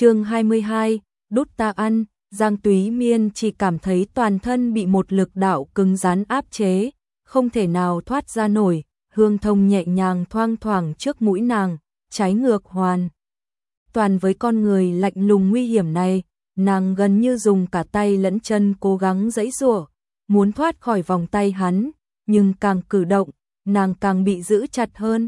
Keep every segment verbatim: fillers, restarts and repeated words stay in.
Chương hai mươi hai, đút ta ăn. Giang Túy Miên chỉ cảm thấy toàn thân bị một lực đạo cứng rắn áp chế, không thể nào thoát ra nổi, hương thông nhẹ nhàng thoang thoảng trước mũi nàng, trái ngược hoàn. Toàn với con người lạnh lùng nguy hiểm này, nàng gần như dùng cả tay lẫn chân cố gắng giãy giụa, muốn thoát khỏi vòng tay hắn, nhưng càng cử động, nàng càng bị giữ chặt hơn.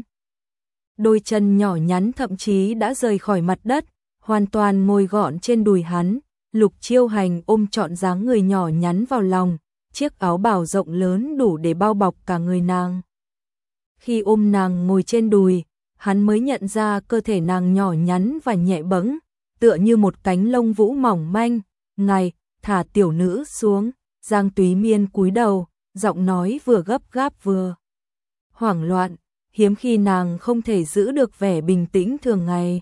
Đôi chân nhỏ nhắn thậm chí đã rời khỏi mặt đất, hoàn toàn ngồi gọn trên đùi hắn. Lục Chiêu Hành ôm trọn dáng người nhỏ nhắn vào lòng, chiếc áo bào rộng lớn đủ để bao bọc cả người nàng. Khi ôm nàng ngồi trên đùi, hắn mới nhận ra cơ thể nàng nhỏ nhắn và nhẹ bẫng, tựa như một cánh lông vũ mỏng manh. "Ngài, thả tiểu nữ xuống." Giang Túy Miên cúi đầu, giọng nói vừa gấp gáp vừa hoảng loạn, hiếm khi nàng không thể giữ được vẻ bình tĩnh thường ngày.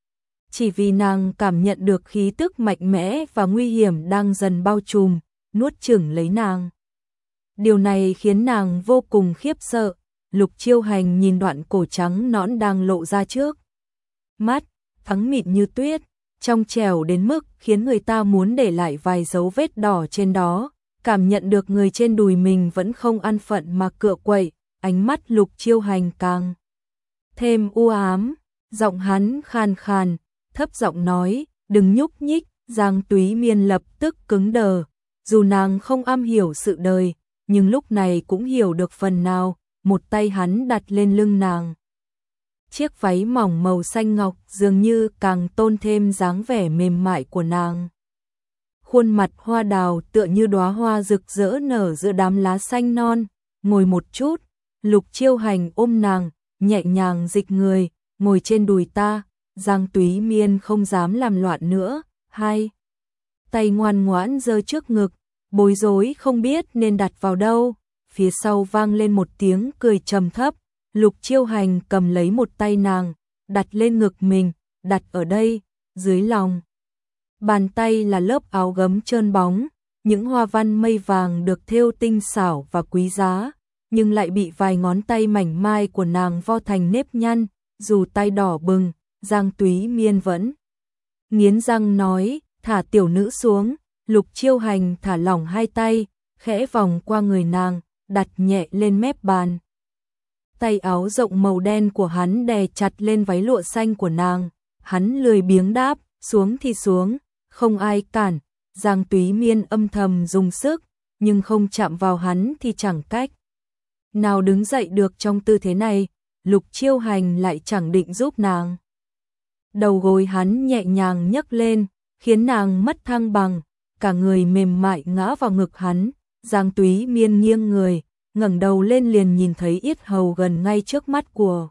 Chỉ vì nàng cảm nhận được khí tức mạnh mẽ và nguy hiểm đang dần bao trùm, nuốt chửng lấy nàng. Điều này khiến nàng vô cùng khiếp sợ. Lục Chiêu Hành nhìn đoạn cổ trắng nõn đang lộ ra trước mắt, trắng mịn như tuyết, trong trẻo đến mức khiến người ta muốn để lại vài dấu vết đỏ trên đó. Cảm nhận được người trên đùi mình vẫn không an phận mà cựa quậy, ánh mắt Lục Chiêu Hành càng thêm u ám, giọng hắn khàn khàn, thấp giọng nói, "Đừng nhúc nhích." Giang Túy Miên lập tức cứng đờ, dù nàng không am hiểu sự đời, nhưng lúc này cũng hiểu được phần nào. Một tay hắn đặt lên lưng nàng. Chiếc váy mỏng màu xanh ngọc dường như càng tôn thêm dáng vẻ mềm mại của nàng. Khuôn mặt hoa đào tựa như đóa hoa rực rỡ nở giữa đám lá xanh non. "Ngồi một chút." Lục Chiêu Hành ôm nàng, nhẹ nhàng dịch người, "Ngồi trên đùi ta." Giang Túy Miên không dám làm loạn nữa, hai tay ngoan ngoãn giơ trước ngực, bối rối không biết nên đặt vào đâu. Phía sau vang lên một tiếng cười trầm thấp, Lục Chiêu Hành cầm lấy một tay nàng, đặt lên ngực mình, "Đặt ở đây." Dưới lòng bàn tay là lớp áo gấm trơn bóng, những hoa văn mây vàng được thêu tinh xảo và quý giá, nhưng lại bị vài ngón tay mảnh mai của nàng vo thành nếp nhăn. Dù tay đỏ bừng, Giang Túy Miên vẫn nghiến răng nói, "Thả tiểu nữ xuống." Lục Chiêu Hành thả lỏng hai tay, khẽ vòng qua người nàng, đặt nhẹ lên mép bàn. Tay áo rộng màu đen của hắn đè chặt lên váy lụa xanh của nàng. Hắn lười biếng đáp, "Xuống thì xuống." Không ai cản. Giang Túy Miên âm thầm dùng sức, nhưng không chạm vào hắn thì chẳng cách nào đứng dậy được trong tư thế này. Lục Chiêu Hành lại chẳng định giúp nàng. Đầu gối hắn nhẹ nhàng nhấc lên, khiến nàng mất thăng bằng, cả người mềm mại ngã vào ngực hắn. Giang Túy Miên nghiêng người, ngẩng đầu lên liền nhìn thấy yết hầu gần ngay trước mắt của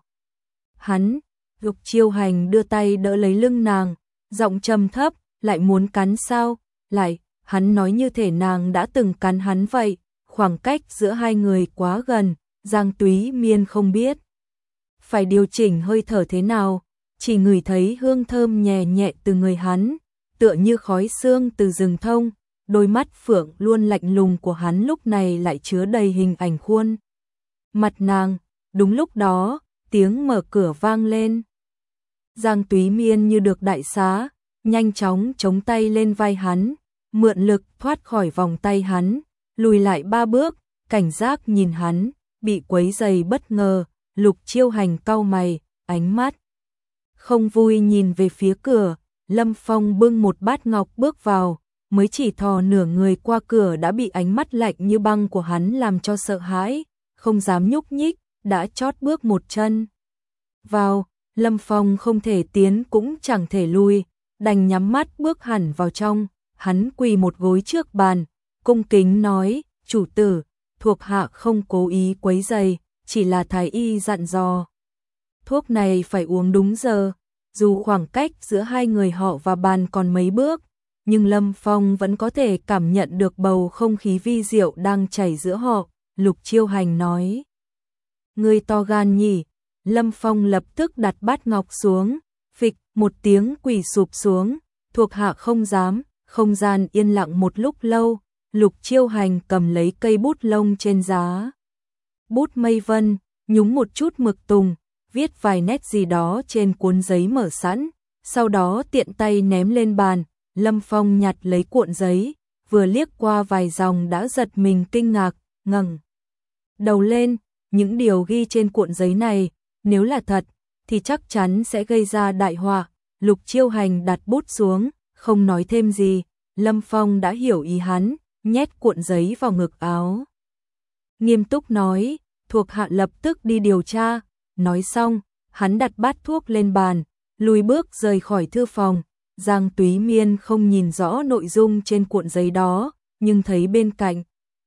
hắn. Lục Chiêu Hành đưa tay đỡ lấy lưng nàng, giọng trầm thấp, "Lại muốn cắn sao?" "Lại." Hắn nói như thể nàng đã từng cắn hắn vậy. Khoảng cách giữa hai người quá gần, Giang Túy Miên không biết phải điều chỉnh hơi thở thế nào, chỉ ngửi thấy hương thơm nhẹ nhẹ từ người hắn, tựa như khói sương từ rừng thông. Đôi mắt phượng luôn lạnh lùng của hắn lúc này lại chứa đầy hình ảnh khuôn mặt nàng. Đúng lúc đó, tiếng mở cửa vang lên. Giang Túy Miên như được đại xá, nhanh chóng chống tay lên vai hắn, mượn lực thoát khỏi vòng tay hắn, lùi lại ba bước, cảnh giác nhìn hắn. Bị quấy rầy bất ngờ, Lục Chiêu Hành cau mày, ánh mắt không vui nhìn về phía cửa. Lâm Phong bưng một bát ngọc bước vào, mới chỉ thò nửa người qua cửa đã bị ánh mắt lạnh như băng của hắn làm cho sợ hãi, không dám nhúc nhích, đã chót bước một chân vào. Lâm Phong không thể tiến cũng chẳng thể lui, đành nhắm mắt bước hẳn vào trong. Hắn quỳ một gối trước bàn, cung kính nói, "Chủ tử, thuộc hạ không cố ý quấy rầy, chỉ là thái y dặn dò thuốc này phải uống đúng giờ." Dù khoảng cách giữa hai người họ và bàn còn mấy bước, nhưng Lâm Phong vẫn có thể cảm nhận được bầu không khí vi diệu đang chảy giữa họ. Lục Chiêu Hành nói, "Ngươi to gan nhỉ." Lâm Phong lập tức đặt bát ngọc xuống, phịch một tiếng quỳ sụp xuống, "Thuộc hạ không dám." Không gian yên lặng một lúc lâu, Lục Chiêu Hành cầm lấy cây bút lông trên giá bút mây vân, nhúng một chút mực tùng, viết vài nét gì đó trên cuốn giấy mở sẵn, sau đó tiện tay ném lên bàn. Lâm Phong nhặt lấy cuộn giấy, vừa liếc qua vài dòng đã giật mình kinh ngạc, ngẩng đầu lên, những điều ghi trên cuộn giấy này, nếu là thật, thì chắc chắn sẽ gây ra đại họa. Lục Chiêu Hành đặt bút xuống, không nói thêm gì, Lâm Phong đã hiểu ý hắn, nhét cuộn giấy vào ngực áo. Nghiêm túc nói, thuộc hạ lập tức đi điều tra, nói xong, hắn đặt bát thuốc lên bàn, lùi bước rời khỏi thư phòng. Giang Túy Miên không nhìn rõ nội dung trên cuộn giấy đó, nhưng thấy bên cạnh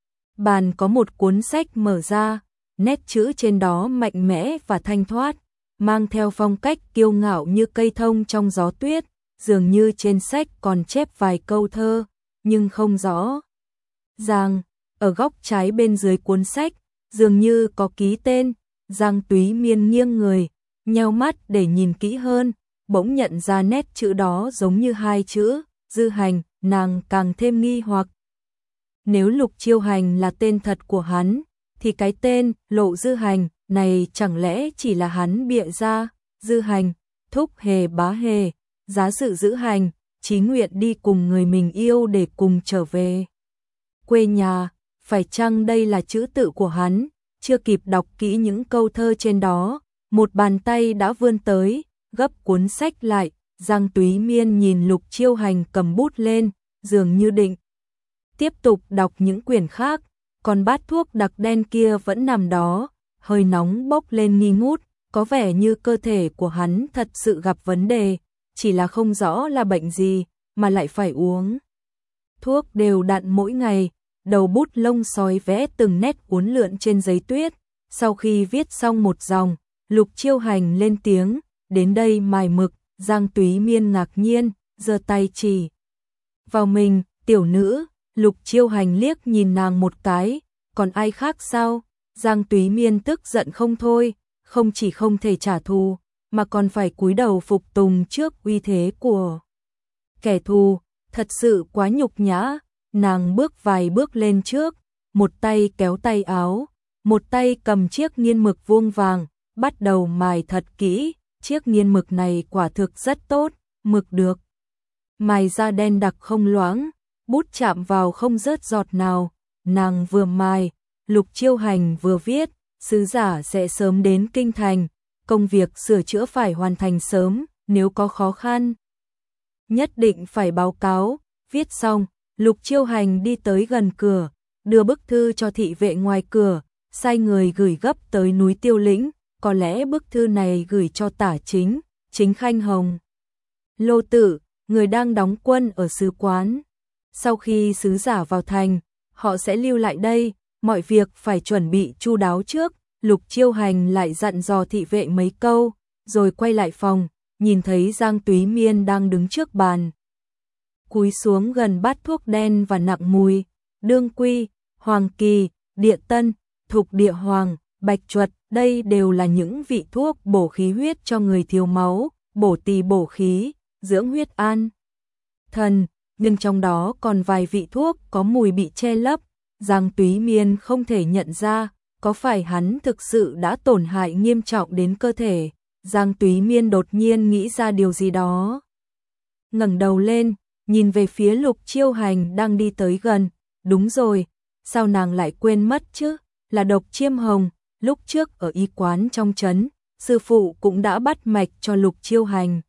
bàn có một cuốn sách mở ra, nét chữ trên đó mạnh mẽ và thanh thoát, mang theo phong cách kiêu ngạo như cây thông trong gió tuyết, dường như trên sách còn chép vài câu thơ, nhưng không rõ ràng. Ở góc trái bên dưới cuốn sách, dường như có ký tên. Giang Túy Miên nghiêng người, nheo mắt để nhìn kỹ hơn, bỗng nhận ra nét chữ đó giống như hai chữ Dư Hành, nàng càng thêm nghi hoặc. Nếu Lục Chiêu Hành là tên thật của hắn, thì cái tên Lộ Dư Hành này chẳng lẽ chỉ là hắn bịa ra? Dư Hành, thúc hề bá hề, giá sự giữ hành, chí nguyện đi cùng người mình yêu để cùng trở về quê nhà. Phải chăng đây là chữ tự của hắn? Chưa kịp đọc kỹ những câu thơ trên đó, một bàn tay đã vươn tới, gấp cuốn sách lại. Giang Túy Miên nhìn Lục Chiêu Hành cầm bút lên, dường như định tiếp tục đọc những quyển khác, còn bát thuốc đặc đen kia vẫn nằm đó, hơi nóng bốc lên nghi ngút, có vẻ như cơ thể của hắn thật sự gặp vấn đề, chỉ là không rõ là bệnh gì, mà lại phải uống thuốc đều đặn mỗi ngày. Đầu bút lông sói vẽ từng nét uốn lượn trên giấy tuyết, sau khi viết xong một dòng, Lục Chiêu Hành lên tiếng, đến đây mài mực. Giang Túy Miên ngạc nhiên, giơ tay chỉ vào mình, tiểu nữ. Lục Chiêu Hành liếc nhìn nàng một cái, còn ai khác sao? Giang Túy Miên tức giận không thôi, không chỉ không thể trả thù, mà còn phải cúi đầu phục tùng trước uy thế của kẻ thù, thật sự quá nhục nhã. Nàng bước vài bước lên trước, một tay kéo tay áo, một tay cầm chiếc nghiên mực vuông vàng, bắt đầu mài thật kỹ. Chiếc nghiên mực này quả thực rất tốt, mực được mài ra đen đặc không loãng, bút chạm vào không rớt giọt nào. Nàng vừa mài, Lục Chiêu Hành vừa viết, sứ giả sẽ sớm đến kinh thành, công việc sửa chữa phải hoàn thành sớm, nếu có khó khăn nhất định phải báo cáo. Viết xong, Lục Chiêu Hành đi tới gần cửa, đưa bức thư cho thị vệ ngoài cửa, sai người gửi gấp tới núi Tiêu Lĩnh. Có lẽ bức thư này gửi cho Tả Chính, Chính Khanh Hồng Lô Tử, người đang đóng quân ở sứ quán. Sau khi sứ giả vào thành, họ sẽ lưu lại đây, mọi việc phải chuẩn bị chu đáo trước. Lục Chiêu Hành lại dặn dò thị vệ mấy câu, rồi quay lại phòng, nhìn thấy Giang Túy Miên đang đứng trước bàn, cúi xuống gần bát thuốc đen và nặng mùi. Đương Quy, Hoàng Kỳ, Địa Tân, Thục Địa Hoàng, Bạch Chuột, đây đều là những vị thuốc bổ khí huyết cho người thiếu máu, bổ tỳ bổ khí, dưỡng huyết an thần, nhưng trong đó còn vài vị thuốc có mùi bị che lấp. Giang Túy Miên không thể nhận ra, có phải hắn thực sự đã tổn hại nghiêm trọng đến cơ thể. Giang Túy Miên đột nhiên nghĩ ra điều gì đó, ngẩng đầu lên, nhìn về phía Lục Chiêu Hành đang đi tới gần. Đúng rồi, sao nàng lại quên mất chứ, là độc chiêm hồng. Lúc trước ở y quán trong trấn, sư phụ cũng đã bắt mạch cho Lục Chiêu Hành.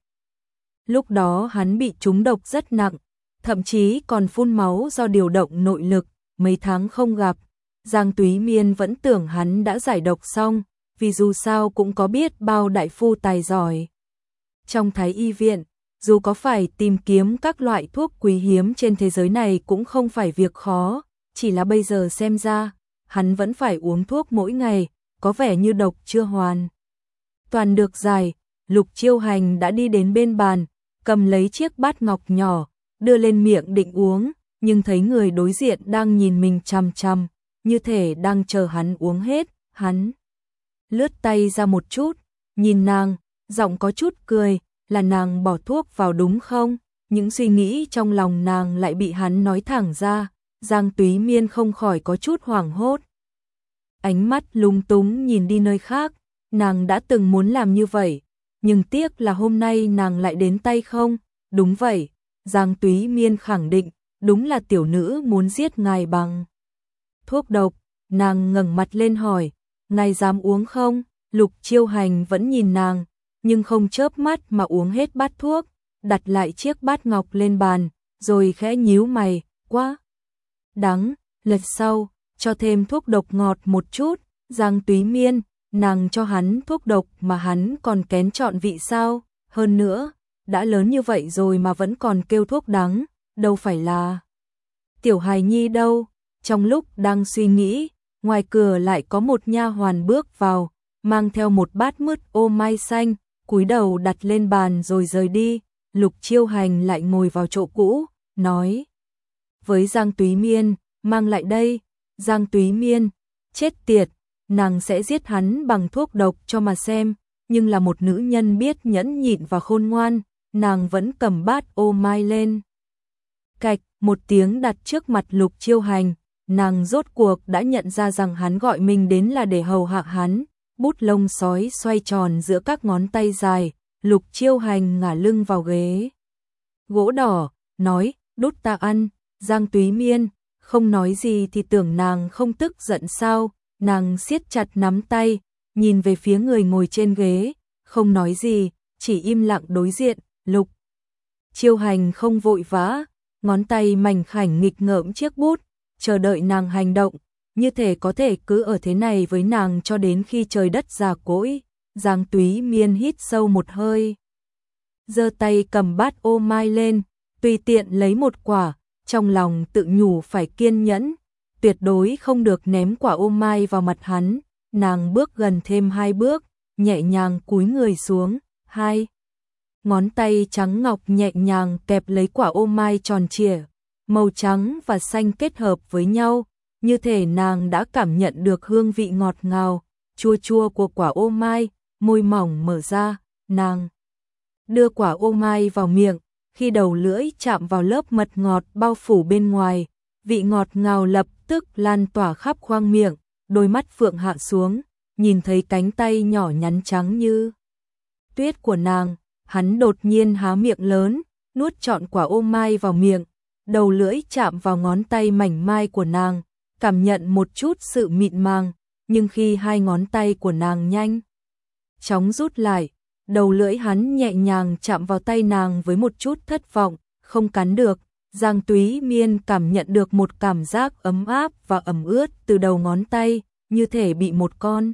Lúc đó hắn bị trúng độc rất nặng, thậm chí còn phun máu do điều động nội lực. Mấy tháng không gặp, Giang Túy Miên vẫn tưởng hắn đã giải độc xong, vì dù sao cũng có biết bao đại phu tài giỏi trong Thái y viện, dù có phải tìm kiếm các loại thuốc quý hiếm trên thế giới này cũng không phải việc khó, chỉ là bây giờ xem ra, hắn vẫn phải uống thuốc mỗi ngày, có vẻ như độc chưa hoàn toàn được giải. Lục Chiêu Hành đã đi đến bên bàn, cầm lấy chiếc bát ngọc nhỏ, đưa lên miệng định uống, nhưng thấy người đối diện đang nhìn mình chằm chằm, như thể đang chờ hắn uống hết. Hắn lướt tay ra một chút, nhìn nàng, giọng có chút cười, là nàng bỏ thuốc vào đúng không? Những suy nghĩ trong lòng nàng lại bị hắn nói thẳng ra. Giang Túy Miên không khỏi có chút hoảng hốt, ánh mắt lúng túng nhìn đi nơi khác. Nàng đã từng muốn làm như vậy, nhưng tiếc là hôm nay nàng lại đến tay không. Đúng vậy, Giang Túy Miên khẳng định, đúng là tiểu nữ muốn giết ngài bằng thuốc độc. Nàng ngẩng mặt lên hỏi, ngài dám uống không? Lục Chiêu Hành vẫn nhìn nàng, nhưng không chớp mắt mà uống hết bát thuốc, đặt lại chiếc bát ngọc lên bàn, rồi khẽ nhíu mày, quá đắng, lần sau, cho thêm thuốc độc ngọt một chút. Giang Túy Miên, nàng cho hắn thuốc độc mà hắn còn kén chọn vị sao? Hơn nữa, đã lớn như vậy rồi mà vẫn còn kêu thuốc đắng, đâu phải là tiểu hài nhi đâu. Trong lúc đang suy nghĩ, ngoài cửa lại có một nha hoàn bước vào, mang theo một bát mứt ô mai xanh, cúi đầu đặt lên bàn rồi rời đi. Lục Chiêu Hành lại ngồi vào chỗ cũ, nói với Giang Túy Miên, mang lại đây. Giang Túy Miên, chết tiệt, nàng sẽ giết hắn bằng thuốc độc cho mà xem, nhưng là một nữ nhân biết nhẫn nhịn và khôn ngoan, nàng vẫn cầm bát ô mai lên. Cạch, một tiếng đặt trước mặt Lục Chiêu Hành, nàng rốt cuộc đã nhận ra rằng hắn gọi mình đến là để hầu hạ hắn. Bút lông sói xoay tròn giữa các ngón tay dài, Lục Chiêu Hành ngả lưng vào ghế gỗ đỏ, nói, đút ta ăn. Giang Túy Miên không nói gì thì tưởng nàng không tức giận sao, nàng siết chặt nắm tay, nhìn về phía người ngồi trên ghế, không nói gì, chỉ im lặng đối diện. Lục Chiêu Hành không vội vã, ngón tay mảnh khảnh nghịch ngợm chiếc bút, chờ đợi nàng hành động, như thể có thể cứ ở thế này với nàng cho đến khi trời đất già cỗi. Giang Túy Miên hít sâu một hơi, giơ tay cầm bát ô mai lên, tùy tiện lấy một quả, trong lòng tự nhủ phải kiên nhẫn, tuyệt đối không được ném quả ô mai vào mặt hắn. Nàng bước gần thêm hai bước, nhẹ nhàng cúi người xuống, hai ngón tay trắng ngọc nhẹ nhàng kẹp lấy quả ô mai tròn trịa, màu trắng và xanh kết hợp với nhau, như thể nàng đã cảm nhận được hương vị ngọt ngào, chua chua của quả ô mai. Môi mỏng mở ra, nàng đưa quả ô mai vào miệng, khi đầu lưỡi chạm vào lớp mật ngọt bao phủ bên ngoài, vị ngọt ngào lập tức lan tỏa khắp khoang miệng. Đôi mắt phượng hạ xuống, nhìn thấy cánh tay nhỏ nhắn trắng như tuyết của nàng, hắn đột nhiên há miệng lớn, nuốt trọn quả ô mai vào miệng, đầu lưỡi chạm vào ngón tay mảnh mai của nàng, cảm nhận một chút sự mịn màng, nhưng khi hai ngón tay của nàng nhanh chóng rút lại, đầu lưỡi hắn nhẹ nhàng chạm vào tay nàng với một chút thất vọng, không cắn được. Giang Túy Miên cảm nhận được một cảm giác ấm áp và ẩm ướt từ đầu ngón tay, như thể bị một con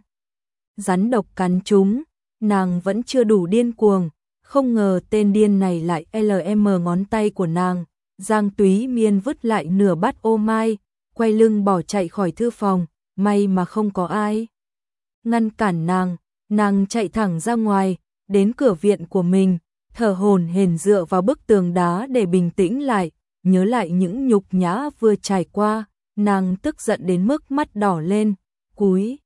rắn độc cắn trúng. Nàng vẫn chưa đủ điên cuồng, không ngờ tên điên này lại lm ngón tay của nàng. Giang Túy Miên vứt lại nửa bát ô mai, quay lưng bỏ chạy khỏi thư phòng, may mà không có ai ngăn cản nàng. Nàng chạy thẳng ra ngoài, đến cửa viện của mình, thở hổn hển dựa vào bức tường đá để bình tĩnh lại, nhớ lại những nhục nhã vừa trải qua, nàng tức giận đến mức mắt đỏ lên, cúi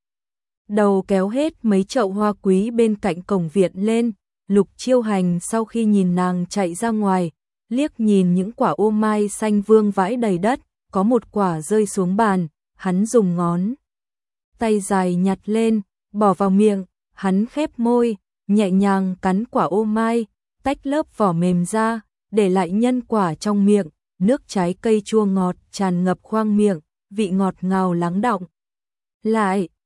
đầu kéo hết mấy chậu hoa quý bên cạnh cổng viện lên. Lục Chiêu Hành sau khi nhìn nàng chạy ra ngoài, liếc nhìn những quả ô mai xanh vương vãi đầy đất, có một quả rơi xuống bàn, hắn dùng ngón tay dài nhặt lên, bỏ vào miệng. Hắn khép môi, nhẹ nhàng cắn quả ô mai, tách lớp vỏ mềm ra, để lại nhân quả trong miệng, nước trái cây chua ngọt tràn ngập khoang miệng, vị ngọt ngào lắng đọng lại.